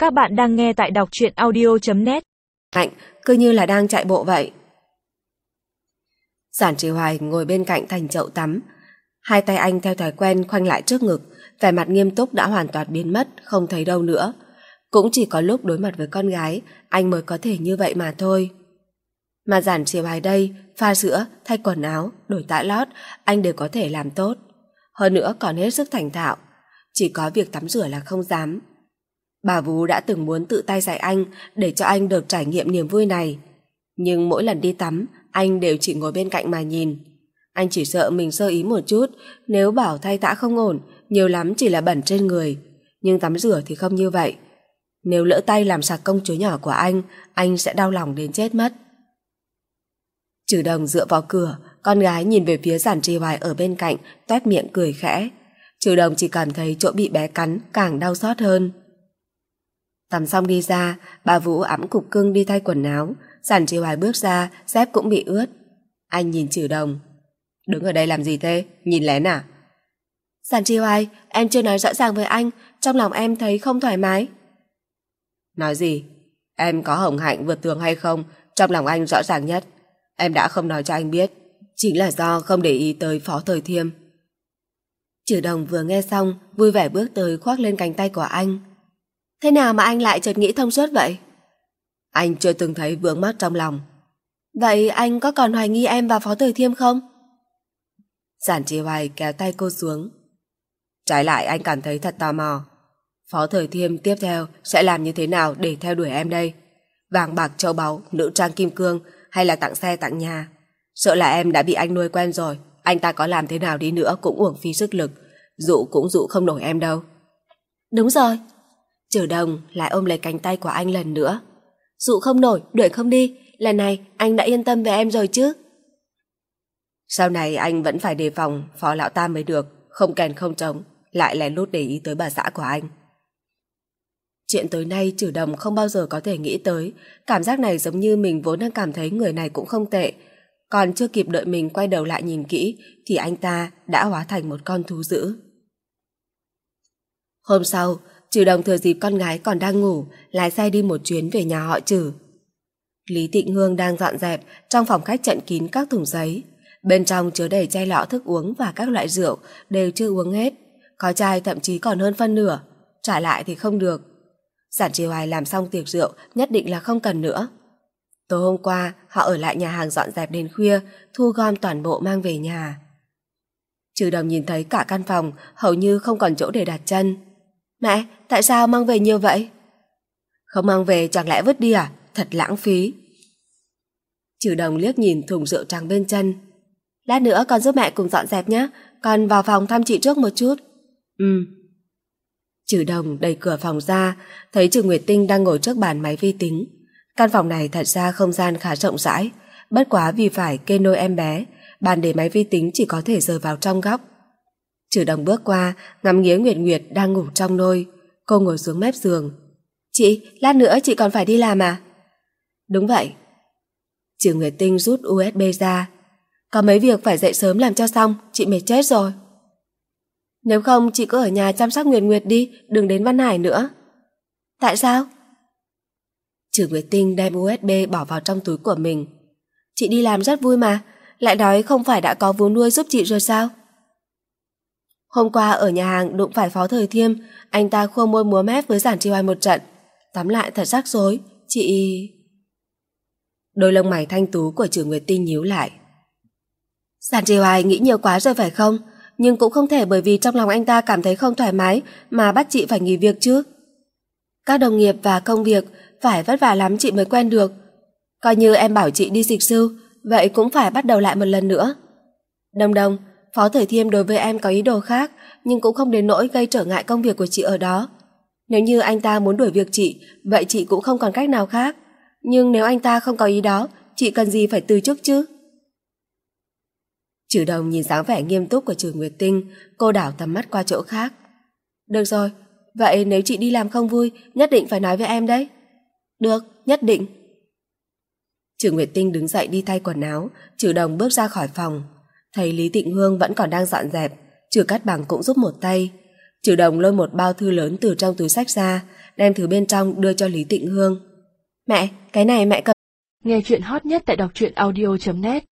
Các bạn đang nghe tại đọc truyện audio.net. Hạnh cứ như là đang chạy bộ vậy. Giản Trì Hoài ngồi bên cạnh thành chậu tắm, hai tay anh theo thói quen khoanh lại trước ngực, vẻ mặt nghiêm túc đã hoàn toàn biến mất, không thấy đâu nữa. Cũng chỉ có lúc đối mặt với con gái, anh mới có thể như vậy mà thôi. Mà Giản Trì Hoài đây, pha sữa, thay quần áo, đổi tã lót, anh đều có thể làm tốt. Hơn nữa còn hết sức thành thạo, chỉ có việc tắm rửa là không dám. Bà Vú đã từng muốn tự tay dạy anh để cho anh được trải nghiệm niềm vui này. Nhưng mỗi lần đi tắm, anh đều chỉ ngồi bên cạnh mà nhìn. Anh chỉ sợ mình sơ ý một chút, nếu bảo thay tã không ổn, nhiều lắm chỉ là bẩn trên người. Nhưng tắm rửa thì không như vậy. Nếu lỡ tay làm sặc công chúa nhỏ của anh sẽ đau lòng đến chết mất. Trừ Đồng dựa vào cửa, con gái nhìn về phía Giản Trì Hoài ở bên cạnh, toét miệng cười khẽ. Trừ Đồng chỉ cảm thấy chỗ bị bé cắn càng đau xót hơn. Tắm xong đi ra, bà Vũ ẵm cục cưng đi thay quần áo. Giản Trì Hoài bước ra, dép cũng bị ướt. Anh nhìn Trừ Đồng. Đứng ở đây làm gì thế? Nhìn lén à? Giản Trì Hoài, em chưa nói rõ ràng với anh, trong lòng em thấy không thoải mái. Nói gì? Em có hồng hạnh vượt tường hay không? Trong lòng anh rõ ràng nhất. Em đã không nói cho anh biết, chính là do không để ý tới Phó Thời Thiêm. Trừ Đồng vừa nghe xong, vui vẻ bước tới khoác lên cánh tay của anh. Thế nào mà anh lại chợt nghĩ thông suốt vậy? Anh chưa từng thấy vướng mắc trong lòng. Vậy anh có còn hoài nghi em và Phó Thời Thiêm không? Giản Trì Hoài kéo tay cô xuống. Trái lại anh cảm thấy thật tò mò. Phó Thời Thiêm tiếp theo sẽ làm như thế nào để theo đuổi em đây? Vàng bạc châu báu, nữ trang kim cương hay là tặng xe tặng nhà? Sợ là em đã bị anh nuôi quen rồi. Anh ta có làm thế nào đi nữa cũng uổng phí sức lực. Dụ cũng dụ không nổi em đâu. Đúng rồi. Trừ Đồng lại ôm lấy cánh tay của anh lần nữa. Dụ không nổi, đuổi không đi. Lần này anh đã yên tâm về em rồi chứ? Sau này anh vẫn phải đề phòng Phó Lão Tam mới được. Không kèn không trống, lại lén lút để ý tới bà xã của anh. Chuyện tới nay Trừ Đồng không bao giờ có thể nghĩ tới. Cảm giác này giống như mình vốn đang cảm thấy người này cũng không tệ. Còn chưa kịp đợi mình quay đầu lại nhìn kỹ thì anh ta đã hóa thành một con thú dữ. Hôm sau, Trừ Đồng thừa dịp con gái còn đang ngủ, lái xe đi một chuyến về nhà họ Trừ. Lý Tịnh Hương đang dọn dẹp trong phòng khách chật kín các thùng giấy. Bên trong chứa đầy chai lọ thức uống và các loại rượu đều chưa uống hết. Có chai thậm chí còn hơn phân nửa. Trả lại thì không được. Giản Trì Hoài làm xong tiệc rượu nhất định là không cần nữa. Tối hôm qua họ ở lại nhà hàng dọn dẹp đến khuya, thu gom toàn bộ mang về nhà. Trừ Đồng nhìn thấy cả căn phòng hầu như không còn chỗ để đặt chân. Mẹ, tại sao mang về nhiều vậy? Không mang về chẳng lẽ vứt đi à? Thật lãng phí. Trừ Đồng liếc nhìn thùng rượu trắng bên chân. Lát nữa con giúp mẹ cùng dọn dẹp nhé. Con vào phòng thăm chị trước một chút. Trừ Đồng đẩy cửa phòng ra, thấy Trừ Nguyệt Tinh đang ngồi trước bàn máy vi tính. Căn phòng này thật ra không gian khá rộng rãi, bất quá vì phải kê nôi em bé, bàn để máy vi tính chỉ có thể rời vào trong góc. Trừ Đồng bước qua, ngắm nghía Nguyệt Nguyệt đang ngủ trong nôi. Cô ngồi xuống mép giường. Chị, lát nữa chị còn phải đi làm à? Đúng vậy. Trừ Nguyệt Tinh rút USB ra. Có mấy việc phải dậy sớm làm cho xong, chị mệt chết rồi. Nếu không chị cứ ở nhà chăm sóc Nguyệt Nguyệt đi, đừng đến Văn Hải nữa. Tại sao? Trừ Nguyệt Tinh đem USB bỏ vào trong túi của mình. Chị đi làm rất vui mà, lại nói không phải đã có vú nuôi giúp chị rồi sao? Hôm qua ở nhà hàng đụng phải Phó Thời Thiêm, anh ta khua môi múa mép với Giản Trì Hoài một trận. Tóm lại thật rắc rối, chị... Đôi lông mày thanh tú của Trừ Nguyệt Tinh nhíu lại. Giản Trì Hoài nghĩ nhiều quá rồi phải không? Nhưng cũng không thể bởi vì trong lòng anh ta cảm thấy không thoải mái mà bắt chị phải nghỉ việc chứ. Các đồng nghiệp và công việc phải vất vả lắm chị mới quen được. Coi như em bảo chị đi dịch sư, vậy cũng phải bắt đầu lại một lần nữa. Đồng, Phó Thời Thiêm đối với em có ý đồ khác, nhưng cũng không đến nỗi gây trở ngại công việc của chị ở đó. Nếu như anh ta muốn đuổi việc chị, vậy chị cũng không còn cách nào khác. Nhưng nếu anh ta không có ý đó, chị cần gì phải từ chức chứ? Trừ Đồng nhìn dáng vẻ nghiêm túc của Trừ Nguyệt Tinh, cô đảo tầm mắt qua chỗ khác. Được rồi, vậy nếu chị đi làm không vui, nhất định phải nói với em đấy. Được, nhất định. Trừ Nguyệt Tinh đứng dậy đi thay quần áo, Trừ Đồng bước ra khỏi phòng. Thấy Lý Tịnh Hương vẫn còn đang dọn dẹp, Trừ Cát Bằng cũng giúp một tay. Trừ Đồng lôi một bao thư lớn từ trong túi xách ra, đem thứ bên trong đưa cho Lý Tịnh Hương. Mẹ, cái này mẹ cầm. Nghe chuyện hot nhất tại đọc truyện audio.net